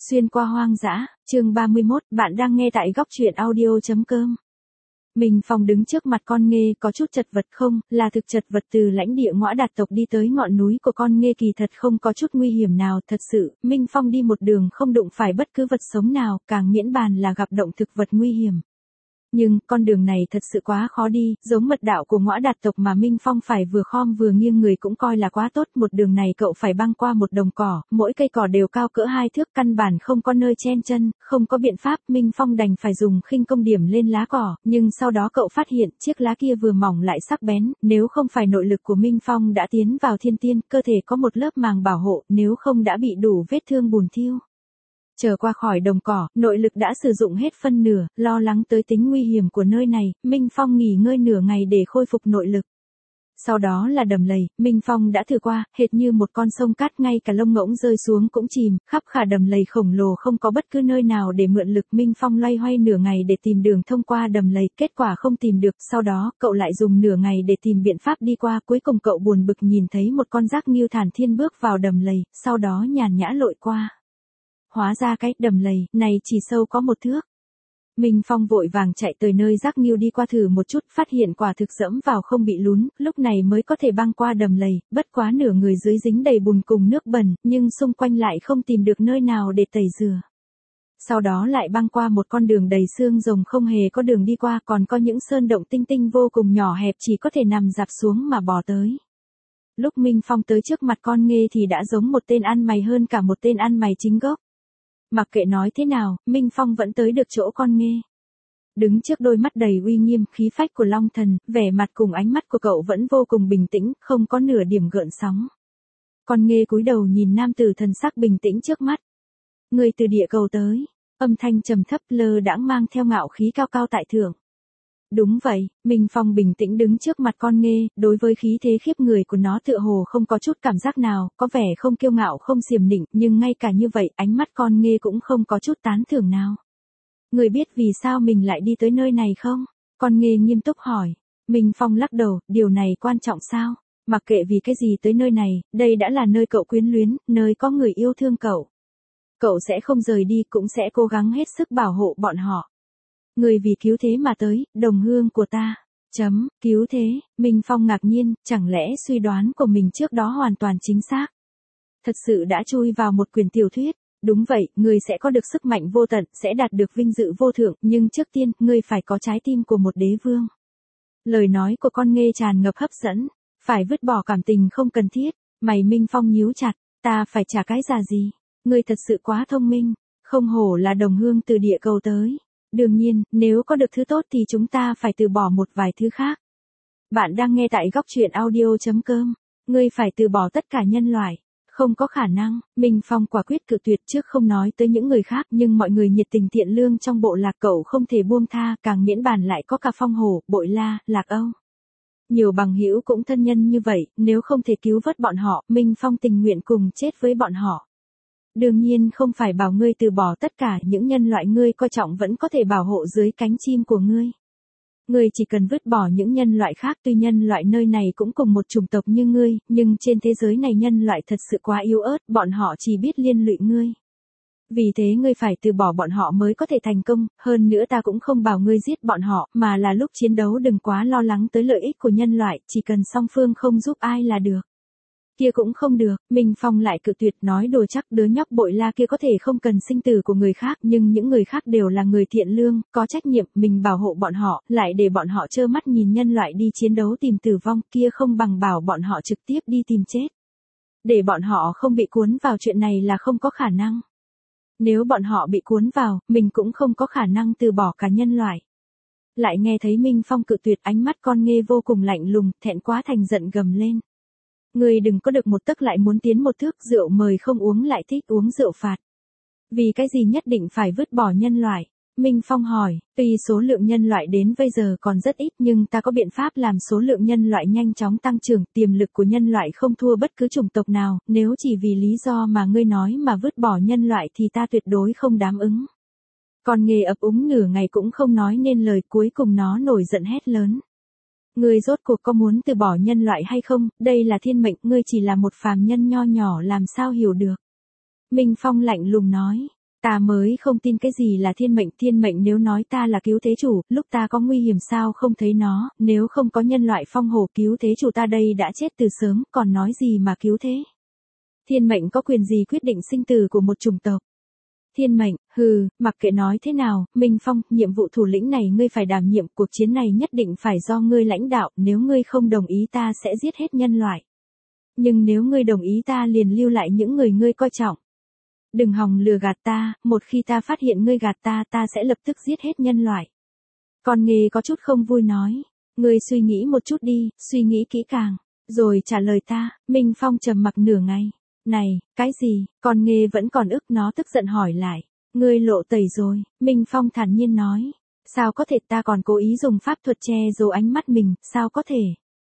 Xuyên qua hoang dã, chương 31, bạn đang nghe tại góc truyện audio.com. Minh Phong đứng trước mặt con nghê có chút chật vật không, là thực chật vật từ lãnh địa Ngõa Đạt tộc đi tới ngọn núi của con nghê kỳ thật không có chút nguy hiểm nào, thật sự, Minh Phong đi một đường không đụng phải bất cứ vật sống nào, càng miễn bàn là gặp động thực vật nguy hiểm. Nhưng, con đường này thật sự quá khó đi, giống mật đạo của Ngõa Đạt tộc mà Minh Phong phải vừa khom vừa nghiêng người cũng coi là quá tốt. Một đường này cậu phải băng qua một đồng cỏ, mỗi cây cỏ đều cao cỡ 2 thước, căn bản không có nơi chen chân, không có biện pháp, Minh Phong đành phải dùng khinh công điểm lên lá cỏ, nhưng sau đó cậu phát hiện chiếc lá kia vừa mỏng lại sắc bén, nếu không phải nội lực của Minh Phong đã tiến vào thiên tiên, cơ thể có một lớp màng bảo hộ, nếu không đã bị đủ vết thương bùn thiêu. Trở qua khỏi đồng cỏ, nội lực đã sử dụng hết phân nửa, lo lắng tới tính nguy hiểm của nơi này, Minh Phong nghỉ ngơi nửa ngày để khôi phục nội lực. Sau đó là đầm lầy, Minh Phong đã thử qua, hệt như một con sông cát, ngay cả lông ngỗng rơi xuống cũng chìm, khắp cả đầm lầy khổng lồ không có bất cứ nơi nào để mượn lực. Minh Phong loay hoay nửa ngày để tìm đường thông qua đầm lầy, kết quả không tìm được, sau đó cậu lại dùng nửa ngày để tìm biện pháp đi qua, cuối cùng cậu buồn bực nhìn thấy một con dác nghiêu thản thiên bước vào đầm lầy, sau đó nhàn nhã lội qua. Hóa ra cái đầm lầy này chỉ sâu có 1 thước. Minh Phong vội vàng chạy tới nơi rác nghiêu đi qua thử một chút, phát hiện quả thực dẫm vào không bị lún, lúc này mới có thể băng qua đầm lầy, bất quá nửa người dưới dính đầy bùn cùng nước bẩn, nhưng xung quanh lại không tìm được nơi nào để tẩy rửa. Sau đó lại băng qua một con đường đầy xương rồng, không hề có đường đi qua, còn có những sơn động tinh tinh vô cùng nhỏ hẹp, chỉ có thể nằm dạp xuống mà bò tới. Lúc Minh Phong tới trước mặt con nghê thì đã giống một tên ăn mày hơn cả một tên ăn mày chính gốc. Mặc kệ nói thế nào, Minh Phong vẫn tới được chỗ con nghê. Đứng trước đôi mắt đầy uy nghiêm, khí phách của Long Thần, vẻ mặt cùng ánh mắt của cậu vẫn vô cùng bình tĩnh, không có nửa điểm gợn sóng. Con nghê cúi đầu nhìn nam tử thần sắc bình tĩnh trước mắt. Người từ địa cầu tới, âm thanh trầm thấp lơ đãng mang theo ngạo khí cao cao tại thượng. Đúng vậy, Minh Phong bình tĩnh đứng trước mặt con nghê, đối với khí thế khiếp người của nó tựa hồ không có chút cảm giác nào, có vẻ không kiêu ngạo không xiềm nịnh, nhưng ngay cả như vậy, ánh mắt con nghê cũng không có chút tán thưởng nào. Người biết vì sao mình lại đi tới nơi này không? Con nghê nghiêm túc hỏi. Minh Phong lắc đầu, điều này quan trọng sao? Mặc kệ vì cái gì tới nơi này, đây đã là nơi cậu quyến luyến, nơi có người yêu thương cậu. Cậu sẽ không rời đi, cũng sẽ cố gắng hết sức bảo hộ bọn họ. Người vì cứu thế mà tới, đồng hương của ta. Cứu thế, Minh Phong ngạc nhiên, chẳng lẽ suy đoán của mình trước đó hoàn toàn chính xác. Thật sự đã chui vào một quyển tiểu thuyết. Đúng vậy, người sẽ có được sức mạnh vô tận, sẽ đạt được vinh dự vô thượng, nhưng trước tiên, người phải có trái tim của một đế vương. Lời nói của con nghê tràn ngập hấp dẫn, phải vứt bỏ cảm tình không cần thiết. Mày Minh Phong nhíu chặt, ta phải trả cái giá gì? Người thật sự quá thông minh, không hổ là đồng hương từ địa cầu tới. Đương nhiên, nếu có được thứ tốt thì chúng ta phải từ bỏ một vài thứ khác. Bạn đang nghe tại góc truyện audio.com. Ngươi phải từ bỏ tất cả nhân loại. Không có khả năng, Minh Phong quả quyết cự tuyệt, trước không nói tới những người khác, nhưng mọi người nhiệt tình thiện lương trong bộ lạc cậu không thể buông tha, càng miễn bàn lại có cả Phong Hổ, Bội La, Lạc Âu. Nhiều bằng hữu cũng thân nhân như vậy, nếu không thể cứu vớt bọn họ, Minh Phong tình nguyện cùng chết với bọn họ. Đương nhiên không phải bảo ngươi từ bỏ tất cả, những nhân loại ngươi coi trọng vẫn có thể bảo hộ dưới cánh chim của ngươi. Ngươi chỉ cần vứt bỏ những nhân loại khác, tuy nhân loại nơi này cũng cùng một chủng tộc như ngươi, nhưng trên thế giới này nhân loại thật sự quá yếu ớt, bọn họ chỉ biết liên lụy ngươi. Vì thế ngươi phải từ bỏ bọn họ mới có thể thành công, hơn nữa ta cũng không bảo ngươi giết bọn họ, mà là lúc chiến đấu đừng quá lo lắng tới lợi ích của nhân loại, chỉ cần song phương không giúp ai là được. Kia cũng không được, Minh Phong lại cự tuyệt, nói đùa chắc đứa nhóc Bội La kia có thể không cần sinh tử của người khác, nhưng những người khác đều là người thiện lương, có trách nhiệm, mình bảo hộ bọn họ, lại để bọn họ trơ mắt nhìn nhân loại đi chiến đấu tìm tử vong, kia không bằng bảo bọn họ trực tiếp đi tìm chết. Để bọn họ không bị cuốn vào chuyện này là không có khả năng. Nếu bọn họ bị cuốn vào, mình cũng không có khả năng từ bỏ cả nhân loại. Lại nghe thấy Minh Phong cự tuyệt, ánh mắt con nghê vô cùng lạnh lùng, thẹn quá thành giận gầm lên. Người đừng có được một tấc lại muốn tiến một thước, rượu mời không uống lại thích uống rượu phạt. Vì cái gì nhất định phải vứt bỏ nhân loại? Minh Phong hỏi, tuy số lượng nhân loại đến bây giờ còn rất ít nhưng ta có biện pháp làm số lượng nhân loại nhanh chóng tăng trưởng, tiềm lực của nhân loại không thua bất cứ chủng tộc nào, nếu chỉ vì lý do mà ngươi nói mà vứt bỏ nhân loại thì ta tuyệt đối không đáp ứng. Con nghê ấp úng nửa ngày cũng không nói nên lời, cuối cùng nó nổi giận hét lớn. Ngươi rốt cuộc có muốn từ bỏ nhân loại hay không, đây là thiên mệnh, ngươi chỉ là một phàm nhân nho nhỏ làm sao hiểu được. Minh Phong lạnh lùng nói, Ta mới không tin cái gì là thiên mệnh nếu nói ta là cứu thế chủ, lúc ta có nguy hiểm sao không thấy nó, nếu không có nhân loại phong hổ cứu thế chủ ta đây đã chết từ sớm, còn nói gì mà cứu thế. Thiên mệnh có quyền gì quyết định sinh tử của một chủng tộc? Thiên mệnh, hừ, mặc kệ nói thế nào, Minh Phong, nhiệm vụ thủ lĩnh này ngươi phải đảm nhiệm, cuộc chiến này nhất định phải do ngươi lãnh đạo, nếu ngươi không đồng ý ta sẽ giết hết nhân loại. Nhưng nếu ngươi đồng ý ta liền lưu lại những người ngươi coi trọng. Đừng hòng lừa gạt ta, một khi ta phát hiện ngươi gạt ta sẽ lập tức giết hết nhân loại. Con nghề có chút không vui nói, ngươi suy nghĩ một chút đi, suy nghĩ kỹ càng, rồi trả lời ta. Minh Phong trầm mặc nửa ngày. Này, cái gì, con nghề vẫn còn ức, nó tức giận hỏi lại. Ngươi lộ tẩy rồi, Minh Phong thản nhiên nói. Sao có thể, ta còn cố ý dùng pháp thuật che giấu ánh mắt mình, sao có thể.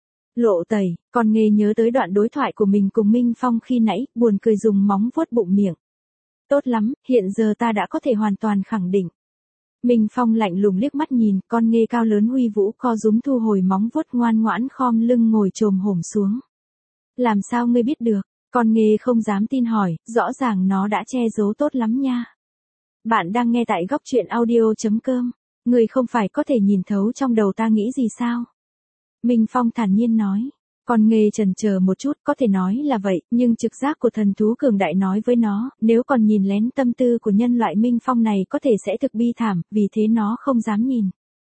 Lộ tẩy, con nghề nhớ tới đoạn đối thoại của mình cùng Minh Phong khi nãy, buồn cười dùng móng vuốt bụng miệng. Tốt lắm, hiện giờ ta đã có thể hoàn toàn khẳng định. Minh Phong lạnh lùng liếc mắt nhìn, con nghề cao lớn huy vũ co rúm thu hồi móng vuốt ngoan ngoãn khom lưng ngồi chồm hổm xuống. Làm sao ngươi biết được? Con nghề không dám tin hỏi, rõ ràng nó đã che giấu tốt lắm nha. Bạn đang nghe tại góc truyện audio.com. Ngươi không phải có thể nhìn thấu trong đầu ta nghĩ gì sao? Minh Phong thản nhiên nói. Con nghề chần chờ một chút, có thể nói là vậy, nhưng trực giác của thần thú cường đại nói với nó, nếu còn nhìn lén tâm tư của nhân loại Minh Phong này có thể sẽ thực bi thảm, vì thế nó không dám nhìn.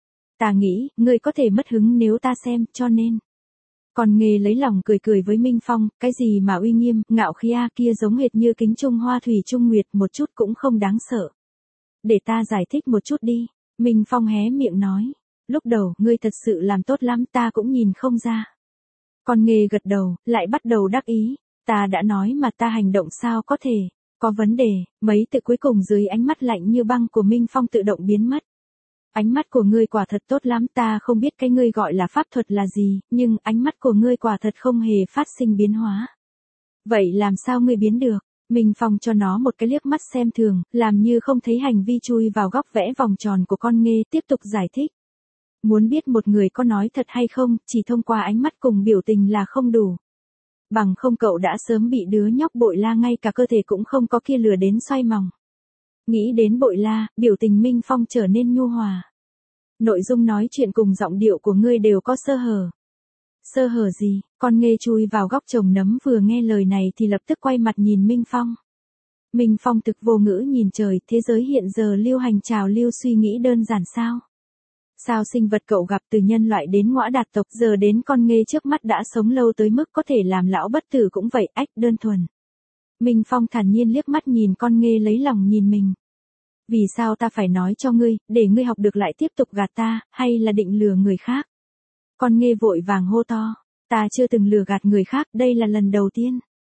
Ta nghĩ, ngươi có thể mất hứng nếu ta xem, cho nên. Con nghề lấy lòng cười cười với Minh Phong, cái gì mà uy nghiêm, ngạo khí kia giống hệt như kính trung hoa thủy trung nguyệt, một chút cũng không đáng sợ. Để ta giải thích một chút đi, Minh Phong hé miệng nói. Lúc đầu, ngươi thật sự làm tốt lắm, ta cũng nhìn không ra. Con nghề gật đầu, lại bắt đầu đắc ý. Ta đã nói mà, ta hành động sao có thể. Có vấn đề, mấy từ cuối cùng dưới ánh mắt lạnh như băng của Minh Phong tự động biến mất. Ánh mắt của ngươi quả thật tốt lắm, ta không biết cái ngươi gọi là pháp thuật là gì, nhưng ánh mắt của ngươi quả thật không hề phát sinh biến hóa. Vậy làm sao ngươi biến được? Minh Phong cho nó một cái liếc mắt xem thường, làm như không thấy hành vi chui vào góc vẽ vòng tròn của con nghê, tiếp tục giải thích. Muốn biết một người có nói thật hay không, chỉ thông qua ánh mắt cùng biểu tình là không đủ. Bằng không cậu đã sớm bị đứa nhóc Bội La ngay cả cơ thể cũng không có kia lừa đến xoay mòng. Nghĩ đến Bội La, biểu tình Minh Phong trở nên nhu hòa. Nội dung nói chuyện cùng giọng điệu của ngươi đều có sơ hở. Sơ hở gì? Con nghê chui vào góc trồng nấm vừa nghe lời này thì lập tức quay mặt nhìn Minh Phong. Minh Phong thực vô ngữ nhìn trời, thế giới hiện giờ lưu hành trào lưu suy nghĩ đơn giản sao? Sao sinh vật cậu gặp từ nhân loại đến ngõa đạt tộc giờ đến con nghê trước mắt đã sống lâu tới mức có thể làm lão bất tử cũng vậy, ách đơn thuần. Minh Phong thản nhiên liếc mắt nhìn con nghê lấy lòng nhìn mình. Vì sao ta phải nói cho ngươi, để ngươi học được lại tiếp tục gạt ta, hay là định lừa người khác? Con nghê vội vàng hô to, ta chưa từng lừa gạt người khác, đây là lần đầu tiên.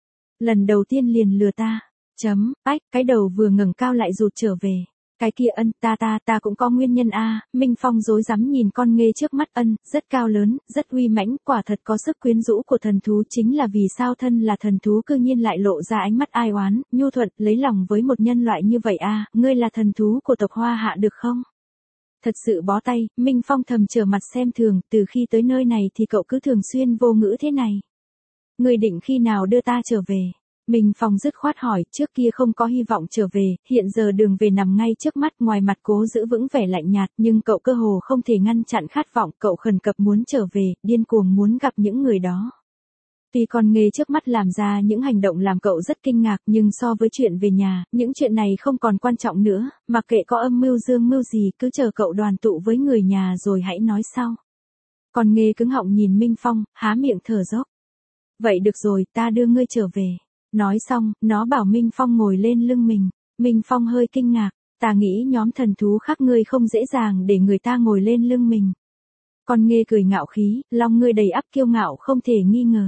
Lần đầu tiên liền lừa ta. Ách, cái đầu vừa ngẩng cao lại rụt trở về. Cái kia ta cũng có nguyên nhân Minh Phong rối rắm nhìn con nghê trước mắt rất cao lớn, rất uy mãnh, quả thật có sức quyến rũ của thần thú chính là vì sao thân là thần thú cư nhiên lại lộ ra ánh mắt ai oán, nhu thuận, lấy lòng với một nhân loại như vậy ngươi là thần thú của tộc Hoa Hạ được không? Thật sự bó tay, Minh Phong thầm trở mặt xem thường, từ khi tới nơi này thì cậu cứ thường xuyên vô ngữ thế này. Ngươi định khi nào đưa ta trở về? Minh Phong dứt khoát hỏi, trước kia không có hy vọng trở về, hiện giờ đường về nằm ngay trước mắt, ngoài mặt cố giữ vững vẻ lạnh nhạt, nhưng cậu cơ hồ không thể ngăn chặn khát vọng, cậu khẩn cập muốn trở về, điên cuồng muốn gặp những người đó. Tuy con nghề trước mắt làm ra những hành động làm cậu rất kinh ngạc, nhưng so với chuyện về nhà, những chuyện này không còn quan trọng nữa, mặc kệ có âm mưu dương mưu gì, cứ chờ cậu đoàn tụ với người nhà rồi hãy nói sau. Con nghề cứng họng nhìn Minh Phong, há miệng thở dốc. Vậy được rồi, ta đưa ngươi trở về. Nói xong, nó bảo Minh Phong ngồi lên lưng mình. Minh Phong hơi kinh ngạc, ta nghĩ nhóm thần thú khác ngươi không dễ dàng để người ta ngồi lên lưng mình. Con nghê cười ngạo khí, lòng ngươi đầy ắp kiêu ngạo không thể nghi ngờ.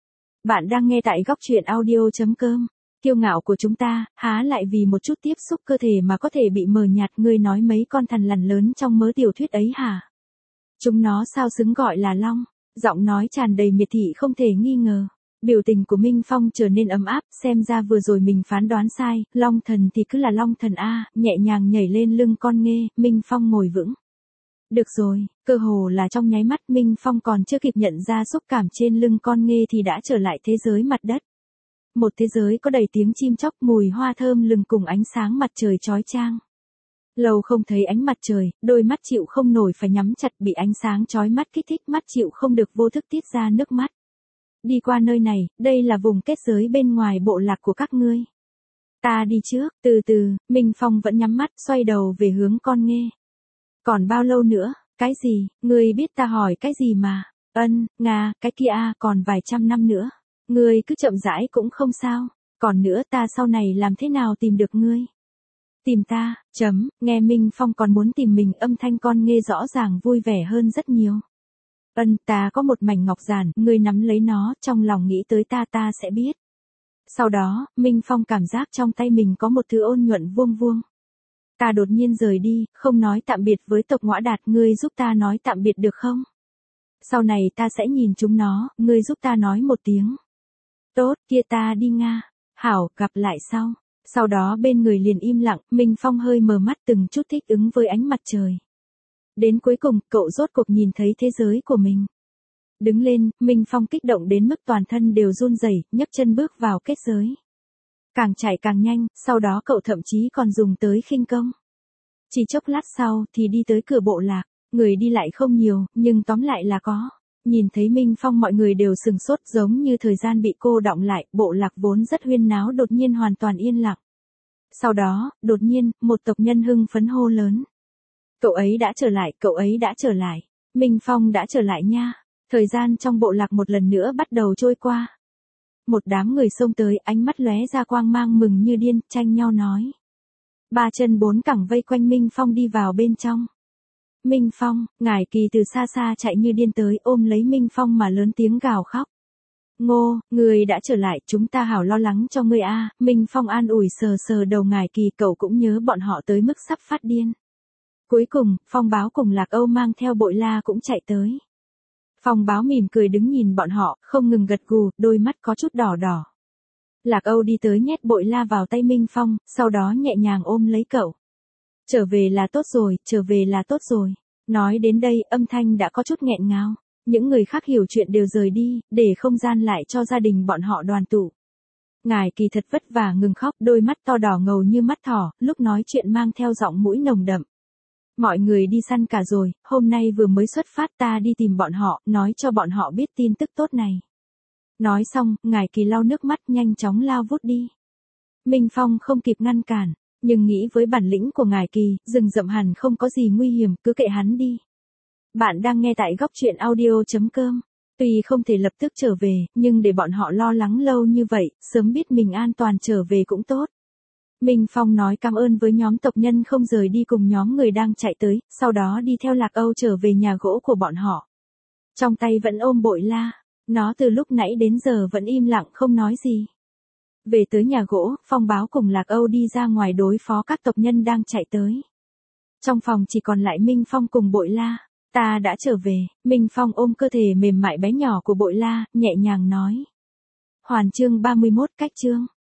Bạn đang nghe tại góc truyện audio.com. Kiêu ngạo của chúng ta, há lại vì một chút tiếp xúc cơ thể mà có thể bị mờ nhạt, ngươi nói mấy con thằn lằn lớn trong mớ tiểu thuyết ấy hả? Chúng nó sao xứng gọi là long? Giọng nói tràn đầy miệt thị không thể nghi ngờ. Biểu tình của Minh Phong trở nên ấm áp, xem ra vừa rồi mình phán đoán sai, long thần thì cứ là long thần nhẹ nhàng nhảy lên lưng con nghê, Minh Phong ngồi vững. Được rồi, cơ hồ là trong nháy mắt Minh Phong còn chưa kịp nhận ra xúc cảm trên lưng con nghê thì đã trở lại thế giới mặt đất. Một thế giới có đầy tiếng chim chóc, mùi hoa thơm lừng cùng ánh sáng mặt trời chói chang. Lâu không thấy ánh mặt trời, đôi mắt chịu không nổi phải nhắm chặt, bị ánh sáng chói mắt kích thích, mắt chịu không được vô thức tiết ra nước mắt. Đi qua nơi này, đây là vùng kết giới bên ngoài bộ lạc của các ngươi. Ta đi trước, từ từ, Minh Phong vẫn nhắm mắt, xoay đầu về hướng con nghe. Còn bao lâu nữa, cái gì, ngươi biết ta hỏi cái gì mà, Nga, cái kia còn vài trăm năm nữa. Ngươi cứ chậm rãi cũng không sao, còn nữa ta sau này làm thế nào tìm được ngươi? Tìm ta, nghe Minh Phong còn muốn tìm mình, âm thanh con nghe rõ ràng vui vẻ hơn rất nhiều. Ta có một mảnh ngọc giản, ngươi nắm lấy nó, trong lòng nghĩ tới ta sẽ biết. Sau đó, Minh Phong cảm giác trong tay mình có một thứ ôn nhuận vuông vuông. Ta đột nhiên rời đi, không nói tạm biệt với tộc Ngõa Đạt, ngươi giúp ta nói tạm biệt được không? Sau này ta sẽ nhìn chúng nó, ngươi giúp ta nói một tiếng. Tốt, kia ta đi Nga. Hảo, gặp lại sau. Sau đó bên người liền im lặng, Minh Phong hơi mờ mắt từng chút thích ứng với ánh mặt trời. Đến cuối cùng, cậu rốt cuộc nhìn thấy thế giới của mình. Đứng lên, Minh Phong kích động đến mức toàn thân đều run rẩy, nhấc chân bước vào kết giới. Càng chạy càng nhanh, sau đó cậu thậm chí còn dùng tới khinh công. Chỉ chốc lát sau thì đi tới cửa bộ lạc, người đi lại không nhiều, nhưng tóm lại là có. Nhìn thấy Minh Phong mọi người đều sừng sốt, giống như thời gian bị cô đọng lại, bộ lạc vốn rất huyên náo đột nhiên hoàn toàn yên lặng. Sau đó, đột nhiên, một tộc nhân hưng phấn hô lớn. Cậu ấy đã trở lại, cậu ấy đã trở lại. Minh Phong đã trở lại nha. Thời gian trong bộ lạc một lần nữa bắt đầu trôi qua. Một đám người xông tới, ánh mắt lóe ra quang mang mừng như điên, tranh nhau nói. Ba chân bốn cẳng vây quanh Minh Phong đi vào bên trong. Minh Phong, Ngải Kỳ từ xa xa chạy như điên tới, ôm lấy Minh Phong mà lớn tiếng gào khóc. Ngô, người đã trở lại, chúng ta hảo lo lắng cho ngươi a. Minh Phong an ủi sờ sờ đầu Ngải Kỳ, cậu cũng nhớ bọn họ tới mức sắp phát điên. Cuối cùng, Phong Báo cùng Lạc Âu mang theo Bội La cũng chạy tới. Phong Báo mỉm cười đứng nhìn bọn họ, không ngừng gật gù, đôi mắt có chút đỏ đỏ. Lạc Âu đi tới nhét Bội La vào tay Minh Phong, sau đó nhẹ nhàng ôm lấy cậu. Trở về là tốt rồi, trở về là tốt rồi. Nói đến đây, âm thanh đã có chút nghẹn ngào. Những người khác hiểu chuyện đều rời đi, để không gian lại cho gia đình bọn họ đoàn tụ. Ngải Kỳ thật vất vả ngừng khóc, đôi mắt to đỏ ngầu như mắt thỏ, lúc nói chuyện mang theo giọng mũi nồng đậm. Mọi người đi săn cả rồi, hôm nay vừa mới xuất phát, ta đi tìm bọn họ, nói cho bọn họ biết tin tức tốt này. Nói xong, Ngải Kỳ lau nước mắt nhanh chóng lao vút đi. Minh Phong không kịp ngăn cản, nhưng nghĩ với bản lĩnh của Ngải Kỳ, rừng rậm hẳn không có gì nguy hiểm, cứ kệ hắn đi. Bạn đang nghe tại góc truyện audio.com. Tuy không thể lập tức trở về, nhưng để bọn họ lo lắng lâu như vậy, sớm biết mình an toàn trở về cũng tốt. Minh Phong nói cảm ơn với nhóm tộc nhân không rời đi cùng nhóm người đang chạy tới, sau đó đi theo Lạc Âu trở về nhà gỗ của bọn họ. Trong tay vẫn ôm Bội La, nó từ lúc nãy đến giờ vẫn im lặng không nói gì. Về tới nhà gỗ, Phong Báo cùng Lạc Âu đi ra ngoài đối phó các tộc nhân đang chạy tới. Trong phòng chỉ còn lại Minh Phong cùng Bội La. Ta đã trở về, Minh Phong ôm cơ thể mềm mại bé nhỏ của Bội La, nhẹ nhàng nói. Hoàn chương 31 cách chương.